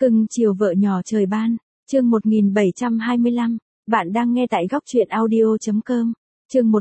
Cưng chiều vợ nhỏ trời ban, chương 1725, bạn đang nghe tại góc truyện audio.com. Chương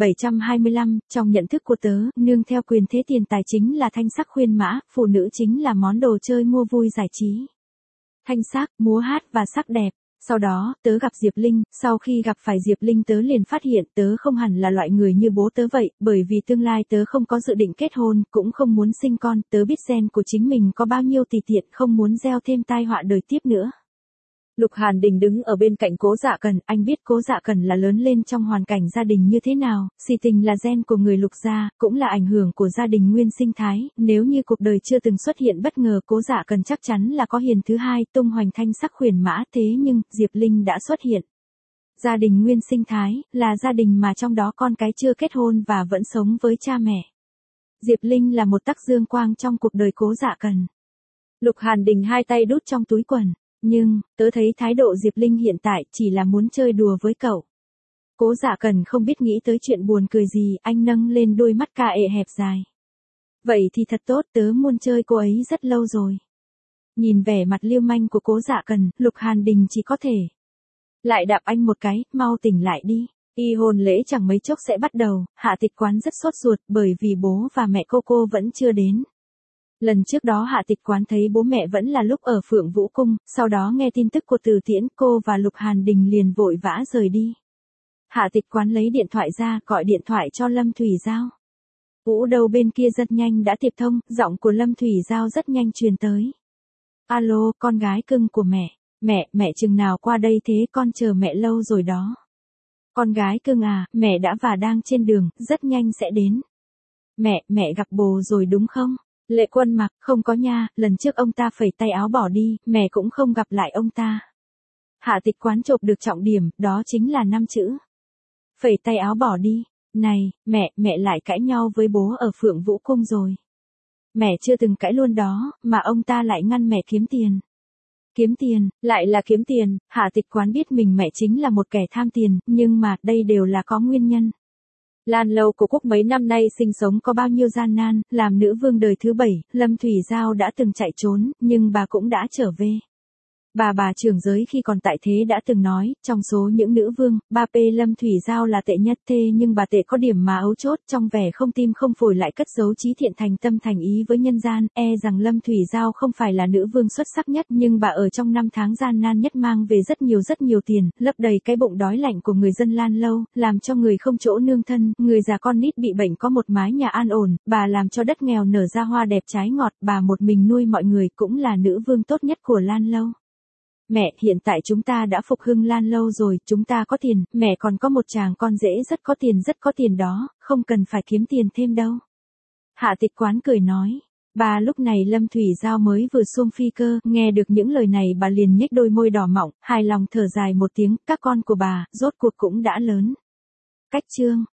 1725, trong nhận thức của tớ, nương theo quyền thế tiền tài chính là thanh sắc khuyên mã, phụ nữ chính là món đồ chơi mua vui giải trí. Thanh sắc, múa hát và sắc đẹp. Sau đó, tớ gặp Diệp Linh, sau khi gặp phải Diệp Linh tớ liền phát hiện tớ không hẳn là loại người như bố tớ vậy, bởi vì tương lai tớ không có dự định kết hôn, cũng không muốn sinh con, tớ biết gen của chính mình có bao nhiêu tùy tiện, không muốn gieo thêm tai họa đời tiếp nữa. Lục Hàn Đình đứng ở bên cạnh Cố Dạ Cần, anh biết Cố Dạ Cần là lớn lên trong hoàn cảnh gia đình như thế nào, si tình là gen của người Lục gia, cũng là ảnh hưởng của gia đình nguyên sinh thái, nếu như cuộc đời chưa từng xuất hiện bất ngờ Cố Dạ Cần chắc chắn là có hiền thứ hai, tung hoành thanh sắc huyền mã, thế nhưng, Diệp Linh đã xuất hiện. Gia đình nguyên sinh thái, là gia đình mà trong đó con cái chưa kết hôn và vẫn sống với cha mẹ. Diệp Linh là một tắc dương quang trong cuộc đời Cố Dạ Cần. Lục Hàn Đình hai tay đút trong túi quần. Nhưng, tớ thấy thái độ Diệp Linh hiện tại chỉ là muốn chơi đùa với cậu. Cố Dạ Cần không biết nghĩ tới chuyện buồn cười gì, anh nâng lên đôi mắt cà ệ hẹp dài. Vậy thì thật tốt, tớ muốn chơi cô ấy rất lâu rồi. Nhìn vẻ mặt lưu manh của Cố Dạ Cần, Lục Hàn Đình chỉ có thể lại đạp anh một cái, mau tỉnh lại đi. Y hôn lễ chẳng mấy chốc sẽ bắt đầu, Hạ Tịch Quán rất sốt ruột bởi vì bố và mẹ cô vẫn chưa đến. Lần trước đó Hạ Tịch Quán thấy bố mẹ vẫn là lúc ở Phượng Vũ Cung, sau đó nghe tin tức của Từ Tiễn, cô và Lục Hàn Đình liền vội vã rời đi. Hạ Tịch Quán lấy điện thoại ra, gọi điện thoại cho Lâm Thủy Giao. Vũ đầu bên kia rất nhanh đã tiếp thông, giọng của Lâm Thủy Giao rất nhanh truyền tới. Alo, con gái cưng của mẹ, mẹ chừng nào qua đây thế, con chờ mẹ lâu rồi đó. Con gái cưng à, mẹ đã và đang trên đường, rất nhanh sẽ đến. Mẹ gặp bồ rồi đúng không? Lệ Quân mặc, không có nha, lần trước ông ta phẩy tay áo bỏ đi, mẹ cũng không gặp lại ông ta. Hạ Tịch Quán chộp được trọng điểm, đó chính là 5 chữ. Phẩy tay áo bỏ đi, này, mẹ lại cãi nhau với bố ở Phượng Vũ Cung rồi. Mẹ chưa từng cãi luôn đó, mà ông ta lại ngăn mẹ kiếm tiền. Kiếm tiền, lại là kiếm tiền, Hạ Tịch Quán biết mình mẹ chính là một kẻ tham tiền, nhưng mà đây đều là có nguyên nhân. Lan Lâu của Quốc mấy năm nay sinh sống có bao nhiêu gian nan, làm nữ vương đời thứ 7, Lâm Thủy Giao đã từng chạy trốn, nhưng bà cũng đã trở về. Bà trưởng giới khi còn tại thế đã từng nói, trong số những nữ vương, 3P Lâm Thủy Giao là tệ nhất, thế nhưng bà tệ có điểm mà ấu chốt, trong vẻ không tim không phổi lại cất giấu trí thiện thành tâm thành ý với nhân gian, rằng Lâm Thủy Giao không phải là nữ vương xuất sắc nhất, nhưng bà ở trong 5 tháng gian nan nhất mang về rất nhiều tiền, lấp đầy cái bụng đói lạnh của người dân Lan Lâu, làm cho người không chỗ nương thân, người già con nít bị bệnh có một mái nhà an ổn, bà làm cho đất nghèo nở ra hoa đẹp trái ngọt, bà một mình nuôi mọi người, cũng là nữ vương tốt nhất của Lan Lâu. Mẹ, hiện tại chúng ta đã phục hưng Lan Lâu rồi, chúng ta có tiền, mẹ còn có một chàng con rể rất có tiền đó, không cần phải kiếm tiền thêm đâu. Hạ Tịch Quán cười nói. Bà lúc này Lâm Thủy Giao mới vừa xuông phi cơ, nghe được những lời này bà liền nhếch đôi môi đỏ mọng, hài lòng thở dài một tiếng, các con của bà, rốt cuộc cũng đã lớn. Cách chương